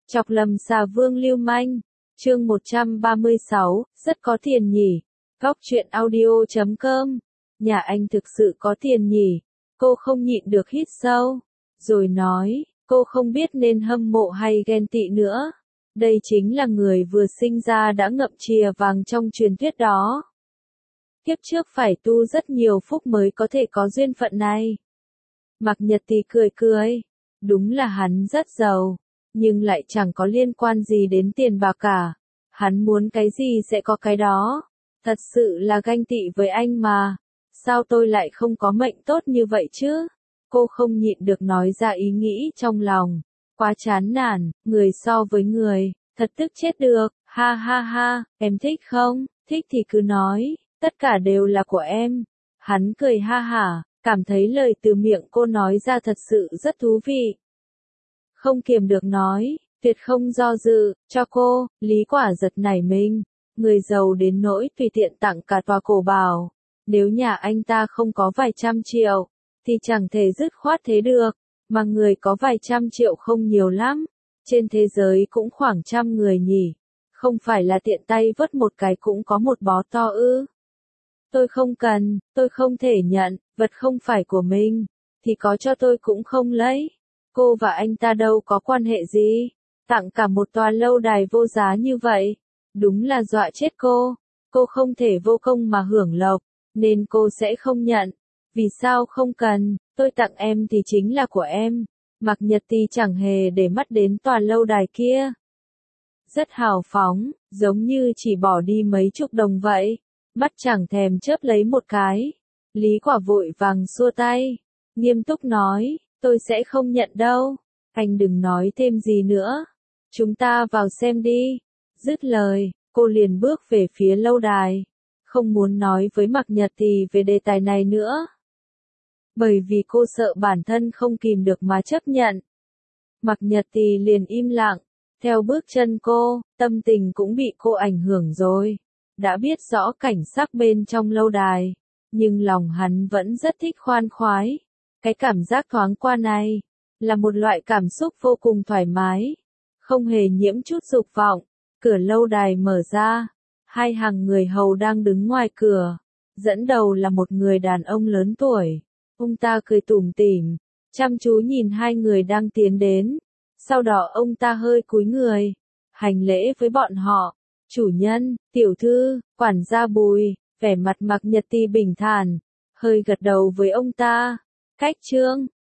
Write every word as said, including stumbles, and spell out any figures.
Chọc lầm xà vương lưu manh. Chương một trăm ba mươi sáu, rất có tiền nhỉ. Góc truyện audio chấm com. Nhà anh thực sự có tiền nhỉ. Cô không nhịn được hít sâu. Rồi nói, cô không biết nên hâm mộ hay ghen tị nữa. Đây chính là người vừa sinh ra đã ngậm chìa vàng trong truyền thuyết đó. Kiếp trước phải tu rất nhiều phúc mới có thể có duyên phận này. Mạc Nhật Tì cười cười. Đúng là hắn rất giàu. Nhưng lại chẳng có liên quan gì đến tiền bạc cả. Hắn muốn cái gì sẽ có cái đó. Thật sự là ganh tị với anh mà. Sao tôi lại không có mệnh tốt như vậy chứ? Cô không nhịn được nói ra ý nghĩ trong lòng. Quá chán nản, người so với người, thật tức chết được, ha ha ha, em thích không? Thích thì cứ nói, tất cả đều là của em. Hắn cười ha hả, cảm thấy lời từ miệng cô nói ra thật sự rất thú vị. Không kiềm được nói, tuyệt không do dự, cho cô, Lý Quả giật nảy mình. Người giàu đến nỗi tùy tiện tặng cả tòa cổ bảo. Nếu nhà anh ta không có vài trăm triệu, thì chẳng thể dứt khoát thế được. Mà người có vài trăm triệu không nhiều lắm. Trên thế giới cũng khoảng trăm người nhỉ. Không phải là tiện tay vớt một cái cũng có một bó to ư. Tôi không cần, tôi không thể nhận, vật không phải của mình. Thì có cho tôi cũng không lấy. Cô và anh ta đâu có quan hệ gì. Tặng cả một tòa lâu đài vô giá như vậy. Đúng là dọa chết cô. Cô không thể vô công mà hưởng lộc. Nên cô sẽ không nhận. Vì sao không cần, tôi tặng em thì chính là của em. Mạc Nhật Tì chẳng hề để mắt đến tòa lâu đài kia. Rất hào phóng, giống như chỉ bỏ đi mấy chục đồng vậy. Mắt chẳng thèm chớp lấy một cái. Lý Quả vội vàng xua tay. Nghiêm túc nói, tôi sẽ không nhận đâu. Anh đừng nói thêm gì nữa. Chúng ta vào xem đi. Dứt lời, cô liền bước về phía lâu đài. Không muốn nói với Mạc Nhật Tì về đề tài này nữa. Bởi vì cô sợ bản thân không kìm được mà chấp nhận. Mạc Nhật Tì liền im lặng. Theo bước chân cô, tâm tình cũng bị cô ảnh hưởng rồi. Đã biết rõ cảnh sắc bên trong lâu đài. Nhưng lòng hắn vẫn rất thích khoan khoái. Cái cảm giác thoáng qua này. Là một loại cảm xúc vô cùng thoải mái. Không hề nhiễm chút dục vọng. Cửa lâu đài mở ra. Hai hàng người hầu đang đứng ngoài cửa. Dẫn đầu là một người đàn ông lớn tuổi. Ông ta cười tủm tỉm, chăm chú nhìn hai người đang tiến đến. Sau đó ông ta hơi cúi người, hành lễ với bọn họ. Chủ nhân, tiểu thư, quản gia Bùi, vẻ mặt Mạc Nhật Tì bình thản, hơi gật đầu với ông ta. Khách trương,